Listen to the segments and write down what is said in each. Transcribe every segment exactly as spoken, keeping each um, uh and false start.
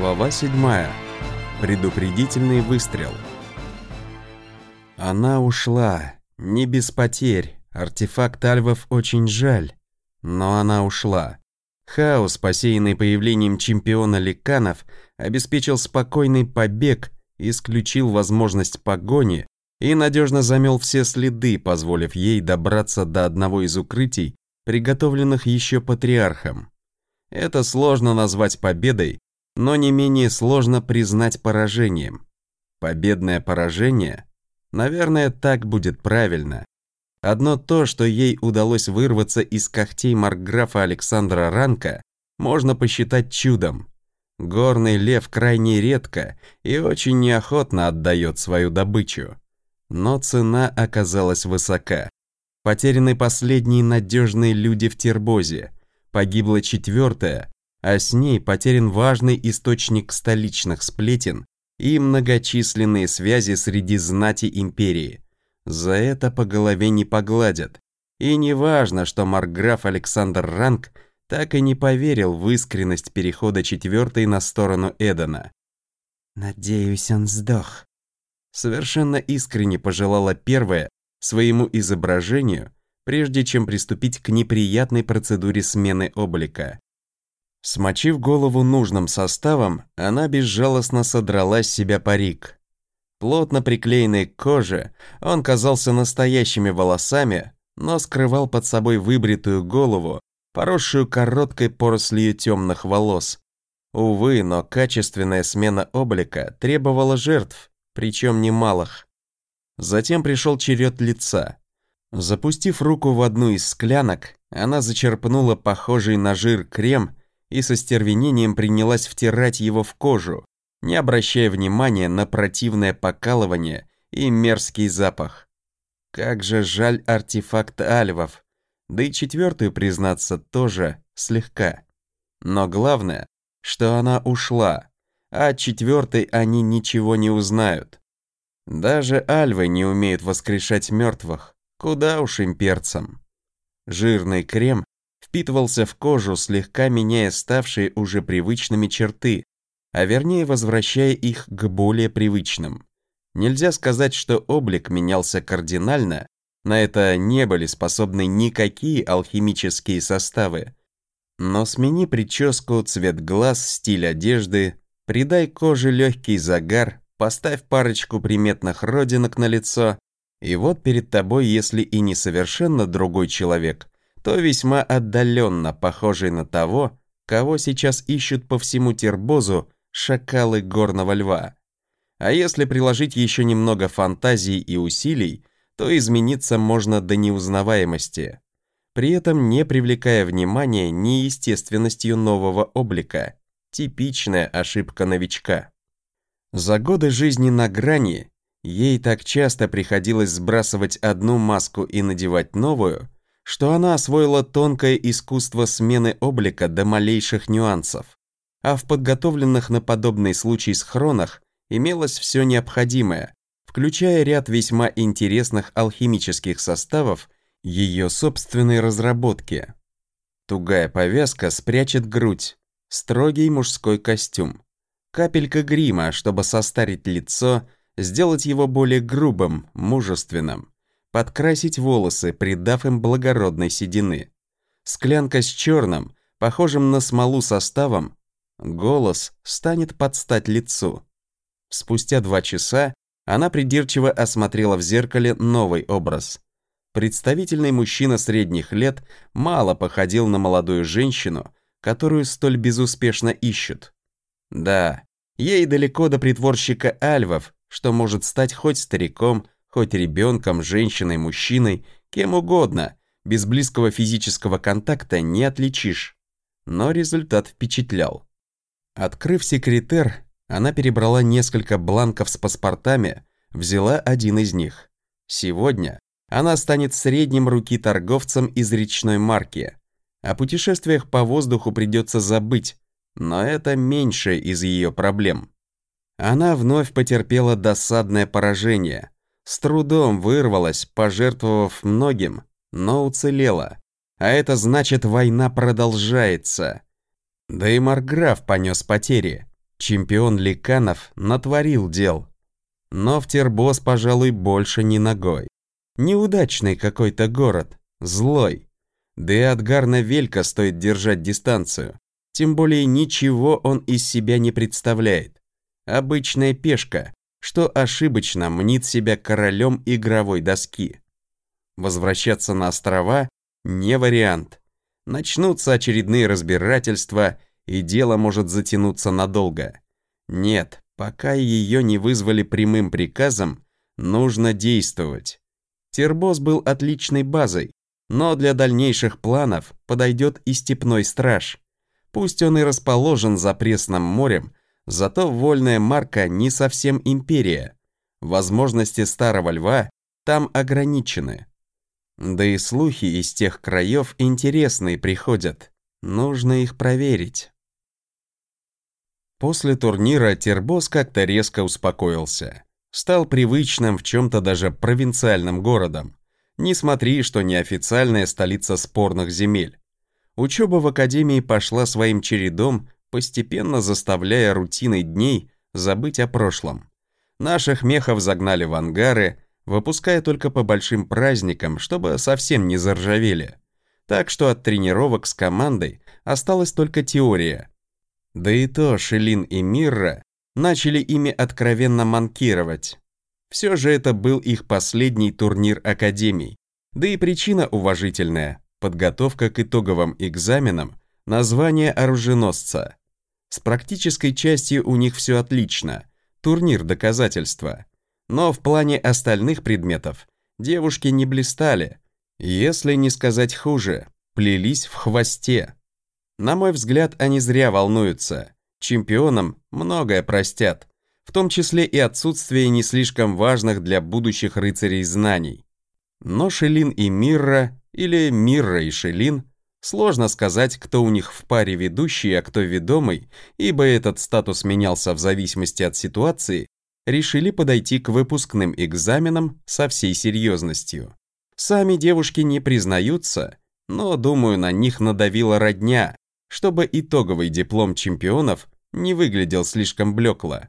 Глава седьмая. Предупредительный выстрел. Она ушла. Не без потерь. Артефакт альвов очень жаль. Но она ушла. Хаос, посеянный появлением чемпиона ликанов, обеспечил спокойный побег, исключил возможность погони и надежно замел все следы, позволив ей добраться до одного из укрытий, приготовленных еще патриархом. Это сложно назвать победой, но не менее сложно признать поражением. Победное поражение? Наверное, так будет правильно. Одно то, что ей удалось вырваться из когтей маркграфа Александра Ранка, можно посчитать чудом. Горный лев крайне редко и очень неохотно отдает свою добычу. Но цена оказалась высока. Потеряны последние надежные люди в Тербозе, погибла четвертая, а с ней потерян важный источник столичных сплетен и многочисленные связи среди знати империи. За это по голове не погладят. И не важно, что маркграф Александр Ранк так и не поверил в искренность перехода четвертой на сторону Эдена. «Надеюсь, он сдох», — совершенно искренне пожелала первая своему изображению, прежде чем приступить к неприятной процедуре смены облика. Смочив голову нужным составом, она безжалостно содрала с себя парик. Плотно приклеенный к коже, он казался настоящими волосами, но скрывал под собой выбритую голову, поросшую короткой порослью темных волос. Увы, но качественная смена облика требовала жертв, причем немалых. Затем пришел черед лица. Запустив руку в одну из склянок, она зачерпнула похожий на жир крем и со стервенением принялась втирать его в кожу, не обращая внимания на противное покалывание и мерзкий запах. Как же жаль артефакт альвов, да и четвертую, признаться, тоже слегка. Но главное, что она ушла, а от четвертой они ничего не узнают. Даже альвы не умеют воскрешать мертвых, куда уж имперцам. Жирный крем впитывался в кожу, слегка меняя ставшие уже привычными черты, а вернее возвращая их к более привычным. Нельзя сказать, что облик менялся кардинально, на это не были способны никакие алхимические составы. Но смени прическу, цвет глаз, стиль одежды, придай коже легкий загар, поставь парочку приметных родинок на лицо, и вот перед тобой, если и не совершенно другой человек, то весьма отдаленно похожий на того, кого сейчас ищут по всему Тербозу шакалы горного льва. А если приложить еще немного фантазии и усилий, то измениться можно до неузнаваемости, при этом не привлекая внимания неестественностью нового облика. Типичная ошибка новичка. За годы жизни на грани ей так часто приходилось сбрасывать одну маску и надевать новую, что она освоила тонкое искусство смены облика до малейших нюансов. А в подготовленных на подобный случай схронах имелось все необходимое, включая ряд весьма интересных алхимических составов ее собственной разработки. Тугая повязка спрячет грудь, строгий мужской костюм, капелька грима, чтобы состарить лицо, сделать его более грубым, мужественным, подкрасить волосы, придав им благородной седины, склянка с черным, похожим на смолу составом, голос станет под стать лицу. Спустя два часа она придирчиво осмотрела в зеркале новый образ. Представительный мужчина средних лет мало походил на молодую женщину, которую столь безуспешно ищут. Да, ей далеко до притворщика альвов, что может стать хоть стариком, хоть ребенком, женщиной, мужчиной, кем угодно, без близкого физического контакта не отличишь. Но результат впечатлял. Открыв секретер, она перебрала несколько бланков с паспортами, взяла один из них. Сегодня она станет средним руки торговцем из речной марки. О путешествиях по воздуху придется забыть, но это меньшее из ее проблем. Она вновь потерпела досадное поражение. С трудом вырвалась, пожертвовав многим, но уцелела. А это значит, война продолжается. Да и маркграф понес потери. Чемпион Ликанов натворил дел. Но в Тербоз, пожалуй, больше не ногой. Неудачный какой-то город, злой. Да и от Гарна-Велька стоит держать дистанцию. Тем более ничего он из себя не представляет. Обычная пешка, что ошибочно мнит себя королем игровой доски. Возвращаться на острова не вариант. Начнутся очередные разбирательства, и дело может затянуться надолго. Нет, пока ее не вызвали прямым приказом, нужно действовать. Тербоз был отличной базой, но для дальнейших планов подойдет и степной страж. Пусть он и расположен за Пресным морем, зато вольная марка не совсем империя. Возможности Старого Льва там ограничены. Да и слухи из тех краев интересные приходят. Нужно их проверить. После турнира Тербоз как-то резко успокоился. Стал привычным, в чем-то даже провинциальным городом. Не смотри, что неофициальная столица спорных земель. Учеба в академии пошла своим чередом, постепенно заставляя рутиной дней забыть о прошлом. Наших мехов загнали в ангары, выпуская только по большим праздникам, чтобы совсем не заржавели. Так что от тренировок с командой осталась только теория. Да и то Шелин и Мирра начали ими откровенно манкировать. Все же это был их последний турнир академий. Да и причина уважительная – подготовка к итоговым экзаменам на звание оруженосца. С практической частью у них все отлично, турнир доказательства. Но в плане остальных предметов девушки не блистали, если не сказать хуже, плелись в хвосте. На мой взгляд, они зря волнуются. Чемпионам многое простят, в том числе и отсутствие не слишком важных для будущих рыцарей знаний. Но Шелин и Мирра, или Мирра и Шелин, сложно сказать, кто у них в паре ведущий, а кто ведомый, ибо этот статус менялся в зависимости от ситуации, решили подойти к выпускным экзаменам со всей серьезностью. Сами девушки не признаются, но, думаю, на них надавила родня, чтобы итоговый диплом чемпионов не выглядел слишком блекло.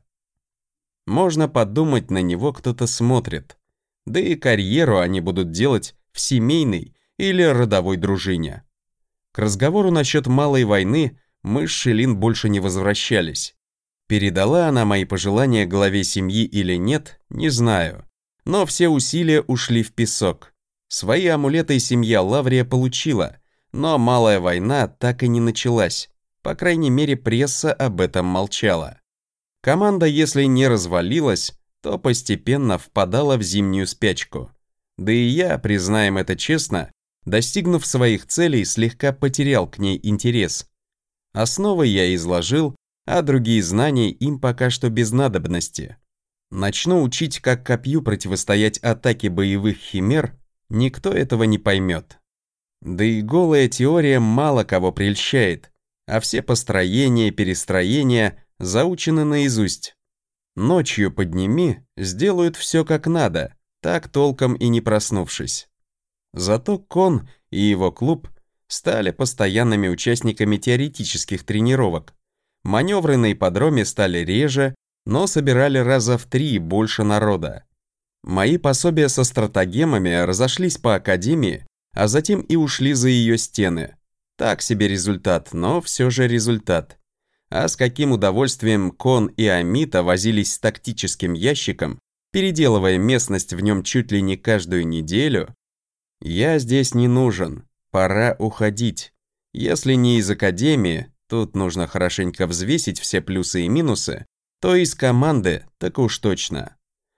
Можно подумать, на него кто-то смотрит. Да и карьеру они будут делать в семейной или родовой дружине. К разговору насчет малой войны мы с Шелин больше не возвращались. Передала она мои пожелания главе семьи или нет, не знаю. Но все усилия ушли в песок. Свои амулеты семья Лаврия получила, но малая война так и не началась. По крайней мере, пресса об этом молчала. Команда, если не развалилась, то постепенно впадала в зимнюю спячку. Да и я, признаем это честно, достигнув своих целей, слегка потерял к ней интерес. Основы я изложил, а другие знания им пока что без надобности. Начну учить, как копью противостоять атаке боевых химер, никто этого не поймет. Да и голая теория мало кого прельщает, а все построения, перестроения заучены наизусть. Ночью подними, сделают все как надо, так толком и не проснувшись. Зато Кон и его клуб стали постоянными участниками теоретических тренировок. Маневры на ипподроме стали реже, но собирали раза в три больше народа. Мои пособия со стратагемами разошлись по академии, а затем и ушли за ее стены. Так себе результат, но все же результат. А с каким удовольствием Кон и Амита возились с тактическим ящиком, переделывая местность в нем чуть ли не каждую неделю. Я здесь не нужен, пора уходить. Если не из академии, тут нужно хорошенько взвесить все плюсы и минусы, то из команды так уж точно.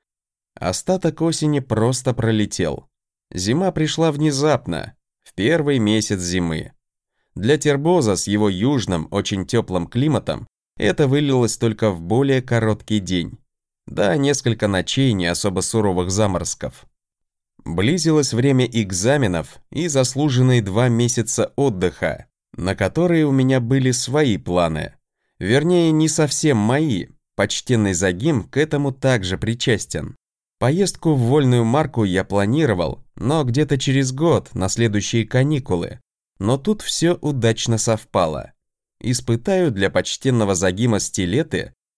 Остаток осени просто пролетел. Зима пришла внезапно, в первый месяц зимы. Для Тербоза с его южным, очень теплым климатом это вылилось только в более короткий день. Да, несколько ночей не особо суровых заморозков. Близилось время экзаменов и заслуженные два месяца отдыха, на которые у меня были свои планы. Вернее, не совсем мои, почтенный Загим к этому также причастен. Поездку в вольную марку я планировал, но где-то через год, на следующие каникулы. Но тут все удачно совпало. Испытаю для почтенного Загима стилеты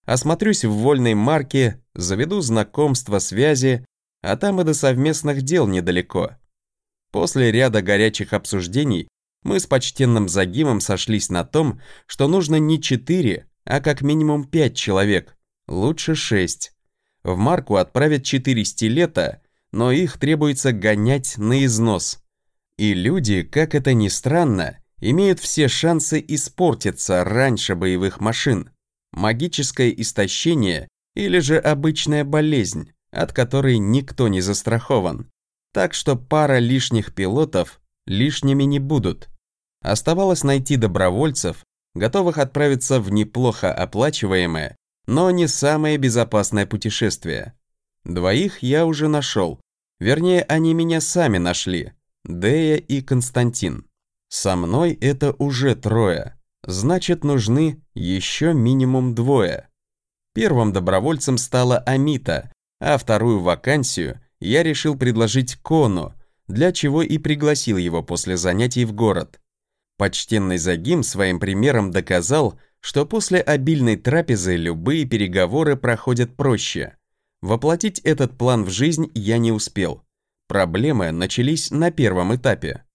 Осмотрюсь в вольной марке, заведу знакомства, связи, а там и до совместных дел недалеко. После ряда горячих обсуждений мы с почтенным Загимом сошлись на том, что нужно не четыре, а как минимум пять человек, лучше шесть. В марку отправят четыре стилета, но их требуется гонять на износ. И люди, как это ни странно, имеют все шансы испортиться раньше боевых машин. Магическое истощение или же обычная болезнь, от которой никто не застрахован. Так что пара лишних пилотов лишними не будут. Оставалось найти добровольцев, готовых отправиться в неплохо оплачиваемое, но не самое безопасное путешествие. Двоих я уже нашел. Вернее, они меня сами нашли. Дея и Константин. Со мной это уже трое. Значит, нужны еще минимум двое. Первым добровольцем стала Амита, а вторую вакансию я решил предложить Кону, для чего и пригласил его после занятий в город. Почтенный Загим своим примером доказал, что после обильной трапезы любые переговоры проходят проще. Воплотить этот план в жизнь я не успел. Проблемы начались на первом этапе.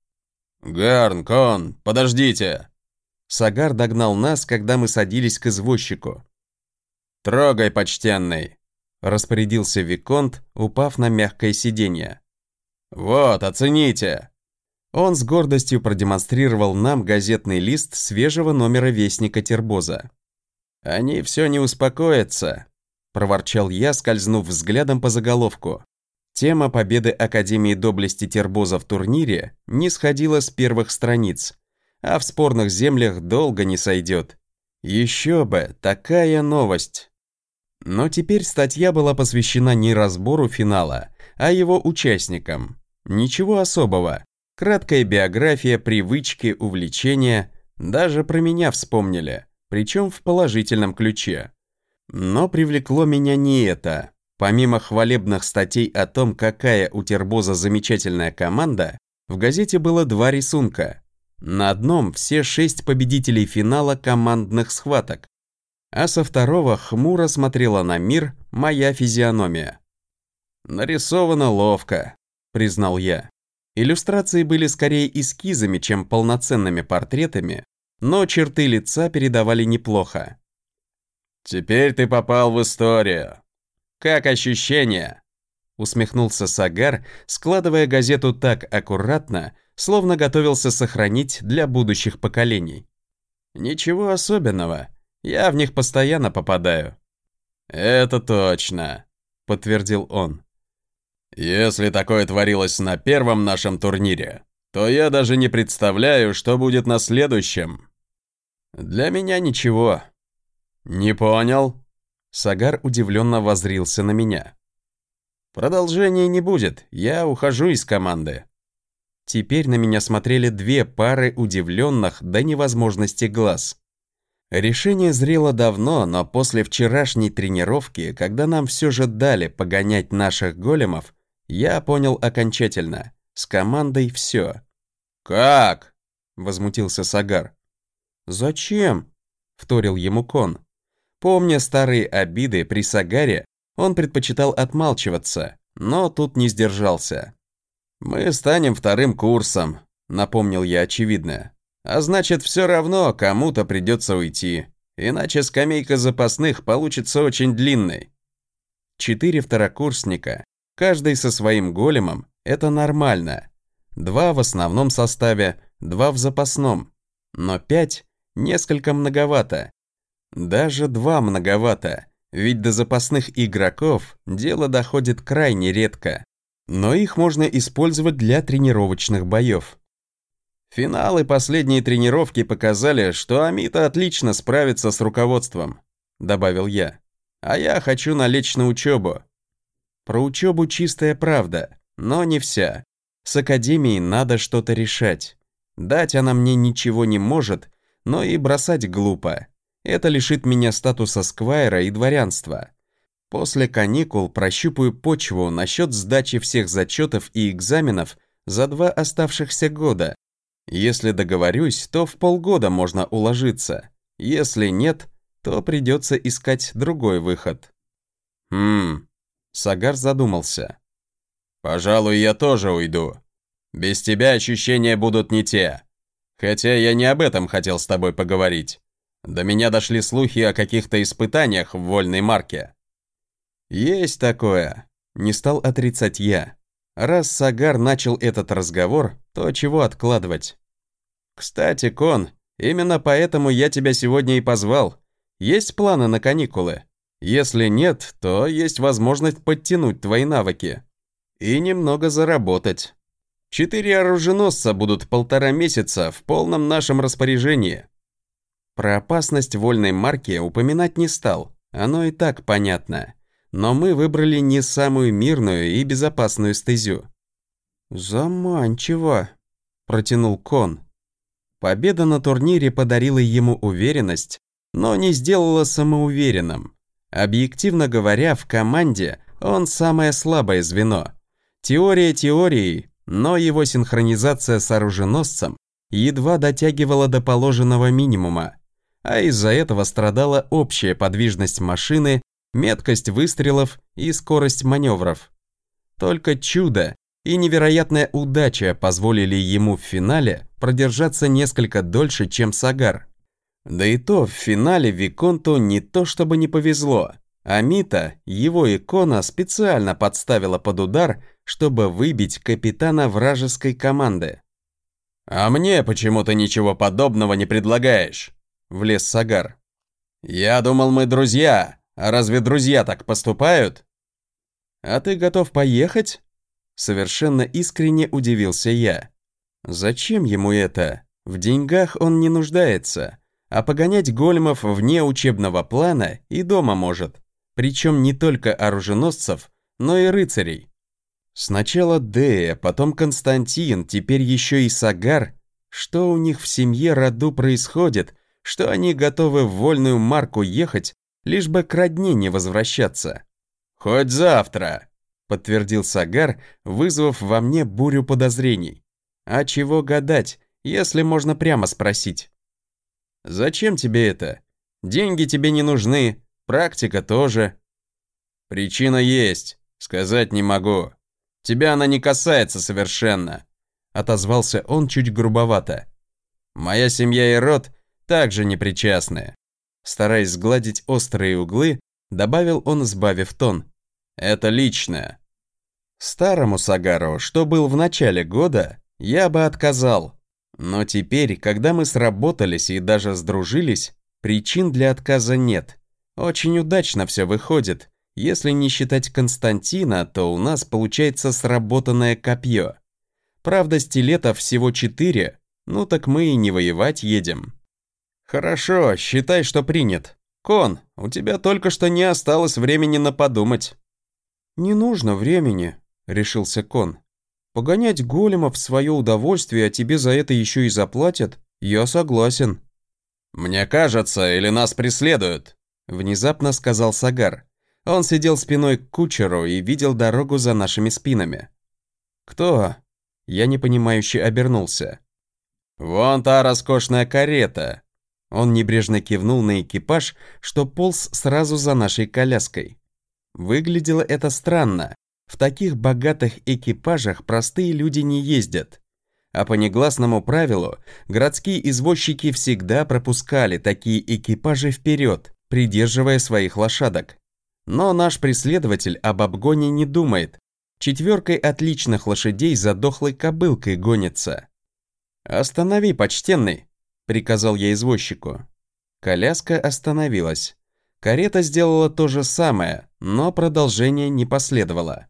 «Гарн, Кон, подождите!» Сагар догнал нас, когда мы садились к извозчику. «Трогай, почтенный!» Распорядился Виконт, упав на мягкое сиденье. «Вот, оцените!» Он с гордостью продемонстрировал нам газетный лист свежего номера Вестника Тербоза. «Они все не успокоятся», – проворчал я, скользнув взглядом по заголовку. Тема победы Академии доблести Тербоза в турнире не сходила с первых страниц, а в спорных землях долго не сойдет. Еще бы, такая новость. Но теперь статья была посвящена не разбору финала, а его участникам. Ничего особого. Краткая биография, привычки, увлечения. Даже про меня вспомнили, причем в положительном ключе. Но привлекло меня не это. Помимо хвалебных статей о том, какая у Тербоза замечательная команда, в газете было два рисунка. На одном все шесть победителей финала командных схваток, а со второго хмуро смотрела на мир моя физиономия. «Нарисовано ловко», — признал я. Иллюстрации были скорее эскизами, чем полноценными портретами, но черты лица передавали неплохо. «Теперь ты попал в историю. Как ощущения?» Усмехнулся Сагар, складывая газету так аккуратно, словно готовился сохранить для будущих поколений. «Ничего особенного. Я в них постоянно попадаю». «Это точно», — подтвердил он. «Если такое творилось на первом нашем турнире, то я даже не представляю, что будет на следующем». «Для меня ничего». «Не понял?» Сагар удивленно воззрился на меня. «Продолжения не будет, я ухожу из команды». Теперь на меня смотрели две пары удивленных до невозможности глаз. Решение зрело давно, но после вчерашней тренировки, когда нам все же дали погонять наших големов, я понял окончательно, с командой все. «Как?» – возмутился Сагар. «Зачем?» – вторил ему Кон. Помня старые обиды при Сагаре, он предпочитал отмалчиваться, но тут не сдержался. «Мы станем вторым курсом», — напомнил я очевидное. «А значит, все равно кому-то придется уйти, иначе скамейка запасных получится очень длинной». Четыре второкурсника, каждый со своим големом, это нормально. Два в основном составе, два в запасном. Но пять несколько многовато. Даже два многовато, ведь до запасных игроков дело доходит крайне редко. Но их можно использовать для тренировочных боев. Финалы последней тренировки показали, что Амита отлично справится с руководством, добавил я. А я хочу налечь на учебу. Про учебу чистая правда, но не вся. С академией надо что-то решать. Дать она мне ничего не может, но и бросать глупо. Это лишит меня статуса сквайра и дворянства. После каникул прощупаю почву насчет сдачи всех зачетов и экзаменов за два оставшихся года. Если договорюсь, то в полгода можно уложиться. Если нет, то придется искать другой выход. Хм, Сагар задумался. пожалуй, я тоже уйду. Без тебя ощущения будут не те. Хотя я не об этом хотел с тобой поговорить. До меня дошли слухи о каких-то испытаниях в вольной марке. Есть такое, не стал отрицать я. Раз Сагар начал этот разговор, то чего откладывать? Кстати, Кон, именно поэтому я тебя сегодня и позвал. Есть планы на каникулы? Если нет, то есть возможность подтянуть твои навыки и немного заработать. Четыре оруженосца будут полтора месяца в полном нашем распоряжении. Про опасность вольной марки упоминать не стал, оно и так понятно. Но мы выбрали не самую мирную и безопасную стезю. «Заманчиво», – протянул Кон. Победа на турнире подарила ему уверенность, но не сделала самоуверенным. Объективно говоря, в команде он самое слабое звено. Теория теорией, но его синхронизация с оруженосцем едва дотягивала до положенного минимума, а из-за этого страдала общая подвижность машины, меткость выстрелов и скорость маневров. Только чудо и невероятная удача позволили ему в финале продержаться несколько дольше, чем Сагар. Да и то в финале Виконту не то чтобы не повезло, а Мита его икона специально подставила под удар, чтобы выбить капитана вражеской команды. «А мне почему-то ничего подобного не предлагаешь?» – влез Сагар. «Я думал, мы друзья, а разве друзья так поступают?» «А ты готов поехать?» Совершенно искренне удивился я. Зачем ему это? В деньгах он не нуждается, а погонять големов вне учебного плана и дома может. Причем не только оруженосцев, но и рыцарей. Сначала Дея, потом Константин, теперь еще и Сагар. Что у них в семье роду происходит, что они готовы в вольную марку ехать, лишь бы к родне не возвращаться? «Хоть завтра», — подтвердил Сагар, вызвав во мне бурю подозрений. А чего гадать, если можно прямо спросить? «Зачем тебе это? Деньги тебе не нужны, практика тоже». «Причина есть, сказать не могу. Тебя она не касается совершенно», — отозвался он чуть грубовато. «Моя семья и род также не причастны». Стараясь сгладить острые углы, добавил он, сбавив тон. «Это личное». Старому Сагару, что был в начале года, я бы отказал. Но теперь, когда мы сработались и даже сдружились, причин для отказа нет. Очень удачно все выходит. Если не считать Константина, то у нас получается сработанное копье. Правда, стилетов всего четыре, ну так мы и не воевать едем. Хорошо, считай, что принят. Кон, у тебя только что не осталось времени на подумать. Не нужно времени, решился Кон. Погонять големов в свое удовольствие, а тебе за это еще и заплатят, я согласен. «Мне кажется, или нас преследуют?» Внезапно сказал Сагар. Он сидел спиной к кучеру и видел дорогу за нашими спинами. «Кто?» Я непонимающе обернулся. «Вон та роскошная карета!» Он небрежно кивнул на экипаж, что полз сразу за нашей коляской. Выглядело это странно. В таких богатых экипажах простые люди не ездят. А по негласному правилу, городские извозчики всегда пропускали такие экипажи вперед, придерживая своих лошадок. Но наш преследователь об обгоне не думает. Четверкой отличных лошадей за дохлой кобылкой гонится. «Останови, почтенный!» – приказал я извозчику. Коляска остановилась. Карета сделала то же самое, но продолжение не последовало.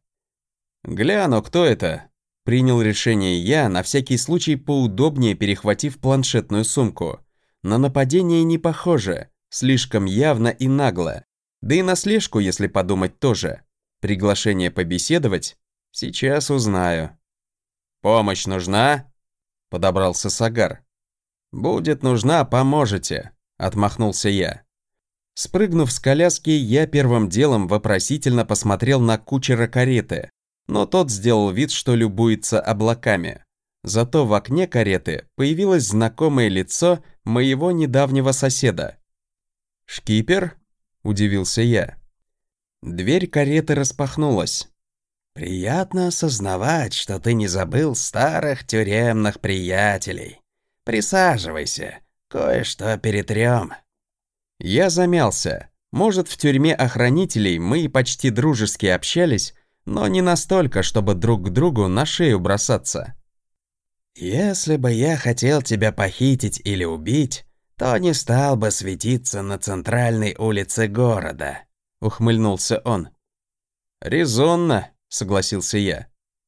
«Гляну, кто это?» – принял решение я, на всякий случай поудобнее перехватив планшетную сумку. На нападение не похоже, слишком явно и нагло. Да и на слежку, если подумать, тоже. Приглашение побеседовать? Сейчас узнаю. «Помощь нужна?» – подобрался Сагар. «Будет нужна, поможете», – отмахнулся я. Спрыгнув с коляски, я первым делом вопросительно посмотрел на кучера кареты, но тот сделал вид, что любуется облаками. Зато в окне кареты появилось знакомое лицо моего недавнего соседа. «Шкипер?» – удивился я. Дверь кареты распахнулась. «Приятно осознавать, что ты не забыл старых тюремных приятелей. Присаживайся, кое-что перетрем». Я замялся. Может, в тюрьме охранителей мы и почти дружески общались, но не настолько, чтобы друг к другу на шею бросаться. «Если бы я хотел тебя похитить или убить, то не стал бы светиться на центральной улице города», — ухмыльнулся он. «Резонно», — согласился я.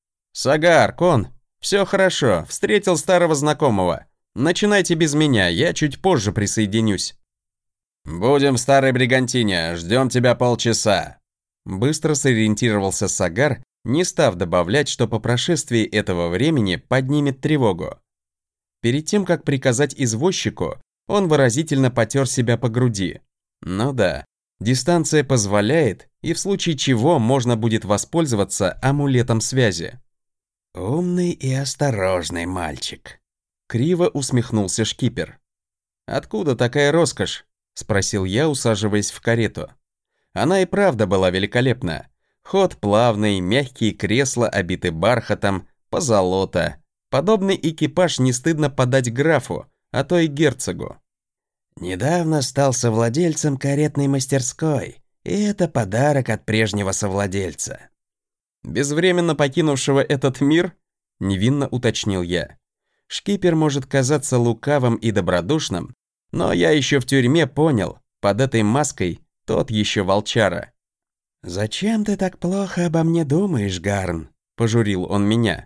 «Сагар, Кон, все хорошо, встретил старого знакомого. Начинайте без меня, я чуть позже присоединюсь». «Будем в старой бригантине, ждем тебя полчаса». Быстро сориентировался Сагар, не став добавлять, что по прошествии этого времени поднимет тревогу. Перед тем, как приказать извозчику, он выразительно потер себя по груди. Ну да, дистанция позволяет, и в случае чего можно будет воспользоваться амулетом связи. «Умный и осторожный мальчик», — криво усмехнулся шкипер. «Откуда такая роскошь?» — спросил я, усаживаясь в карету. Она и правда была великолепна. Ход плавный, мягкие кресла обиты бархатом, позолота. Подобный экипаж не стыдно подать графу, а то и герцогу. «Недавно стал совладельцем каретной мастерской, и это подарок от прежнего совладельца». «Безвременно покинувшего этот мир?» — невинно уточнил я. Шкипер может казаться лукавым и добродушным, но я еще в тюрьме понял, под этой маской тот еще волчара. «Зачем ты так плохо обо мне думаешь, Гарн?» — пожурил он меня.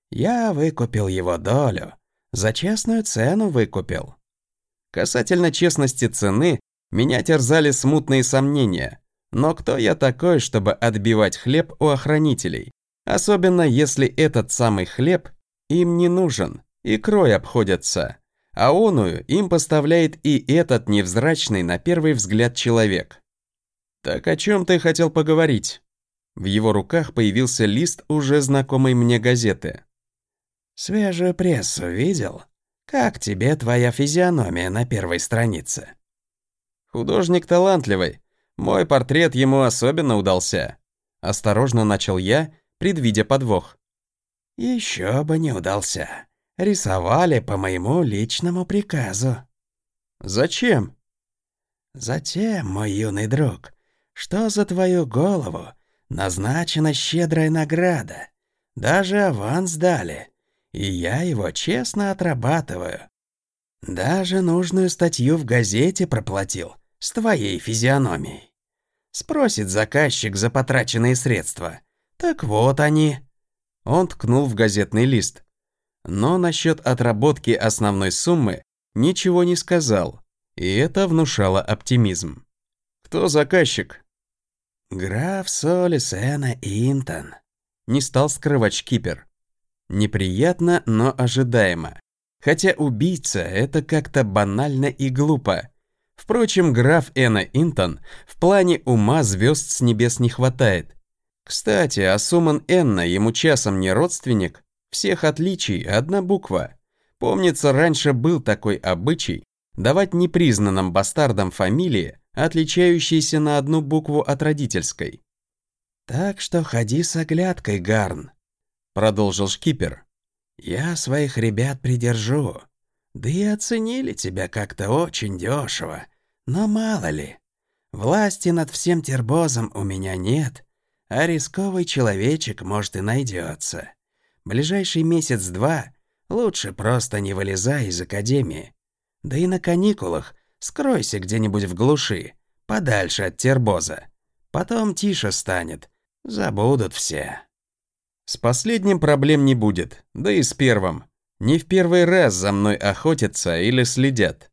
«Я выкупил его долю. За честную цену выкупил». Касательно честности цены, меня терзали смутные сомнения. Но кто я такой, чтобы отбивать хлеб у охранителей? Особенно если этот самый хлеб им не нужен, икрой обходятся. А оную им поставляет и этот невзрачный на первый взгляд человек. «Так о чем ты хотел поговорить?» В его руках появился лист уже знакомой мне газеты. «Свежую прессу видел? Как тебе твоя физиономия на первой странице?» «Художник талантливый. Мой портрет ему особенно удался». Осторожно начал я, предвидя подвох. «Еще бы не удался. Рисовали по моему личному приказу». «Зачем?» «Затем, мой юный друг, что за твою голову назначена щедрая награда. Даже аванс дали, и я его честно отрабатываю. Даже нужную статью в газете проплатил с твоей физиономией. Спросит заказчик за потраченные средства. Так вот они». Он ткнул в газетный лист. Но насчет отработки основной суммы ничего не сказал, и это внушало оптимизм. «Кто заказчик?» «Граф Солисена Интон», — не стал скрывать шкипер. Неприятно, но ожидаемо. Хотя убийца — это как-то банально и глупо. Впрочем, граф Эна Интон в плане ума звезд с небес не хватает. Кстати, а Суман Энна ему часом не родственник? Всех отличий одна буква. Помнится, раньше был такой обычай давать непризнанным бастардам фамилии, отличающиеся на одну букву от родительской. «Так что ходи с оглядкой, Гарн», — продолжил шкипер. «Я своих ребят придержу. Да и оценили тебя как-то очень дешево. Но мало ли, власти над всем тербозом у меня нет, а рисковый человечек, может, и найдется. Ближайший месяц-два лучше просто не вылезай из академии. Да и на каникулах скройся где-нибудь в глуши, подальше от тербоза. Потом тише станет, забудут все». С последним проблем не будет, да и с первым. Не в первый раз за мной охотятся или следят.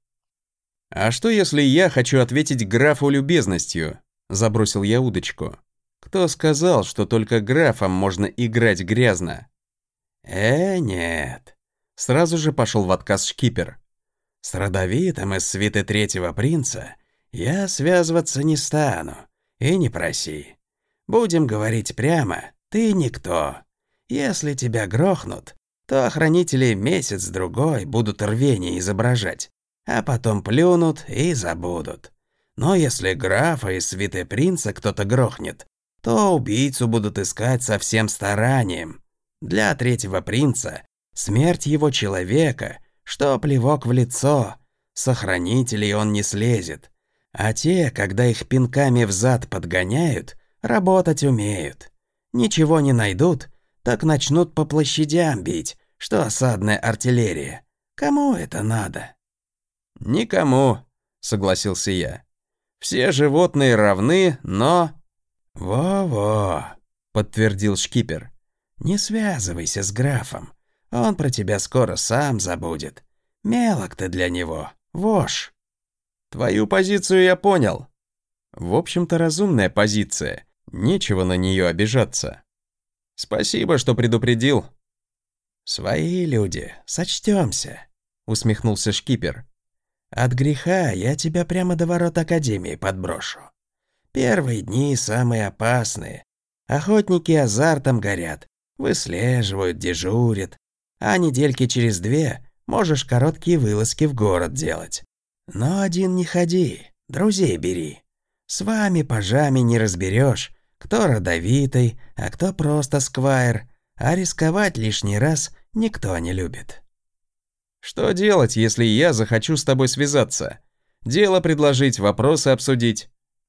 «А что, если я хочу ответить графу любезностью?» Забросил я удочку. Кто сказал, что только графом можно играть грязно? «Э, нет», — сразу же пошел в отказ шкипер. «С родовитым из свиты третьего принца я связываться не стану, и не проси. Будем говорить прямо, ты никто. Если тебя грохнут, то охранители месяц-другой будут рвение изображать, а потом плюнут и забудут. Но если графа и свиты принца кто-то грохнет, то убийцу будут искать со всем старанием. Для третьего принца смерть его человека, что плевок в лицо, с охранителей он не слезет. А те, когда их пинками взад подгоняют, работать умеют. Ничего не найдут, так начнут по площадям бить, что осадная артиллерия. Кому это надо? Никому, согласился я. Все животные равны, но... Во-во, подтвердил шкипер. Не связывайся с графом, он про тебя скоро сам забудет. Мелок ты для него, вошь. Твою позицию я понял. В общем-то, разумная позиция, нечего на нее обижаться. Спасибо, что предупредил. Свои люди, сочтёмся, усмехнулся шкипер. От греха я тебя прямо до ворот Академии подброшу. Первые дни самые опасные. Охотники азартом горят, выслеживают, дежурят. А недельки через две можешь короткие вылазки в город делать. Но один не ходи, друзей бери. С вами пажами не разберешь, кто родовитый, а кто просто сквайр, а рисковать лишний раз никто не любит. Что делать, если я захочу с тобой связаться? Дело предложить, вопросы обсудить.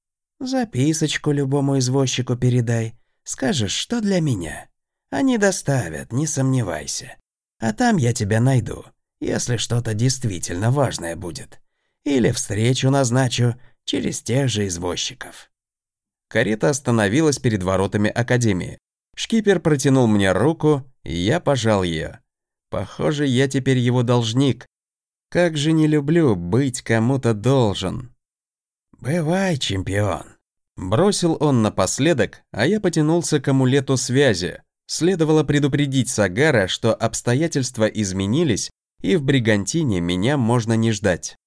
Записочку любому извозчику передай. Скажешь, что для меня. Они доставят, не сомневайся. А там я тебя найду, если что-то действительно важное будет. Или встречу назначу через тех же извозчиков. Карета остановилась перед воротами Академии. Шкипер протянул мне руку, и я пожал ее. Похоже, я теперь его должник. Как же не люблю быть кому-то должен. «Бывай, чемпион», — бросил он напоследок, а я потянулся к амулету связи. Следовало предупредить Сагара, что обстоятельства изменились, и в Бригантине меня можно не ждать.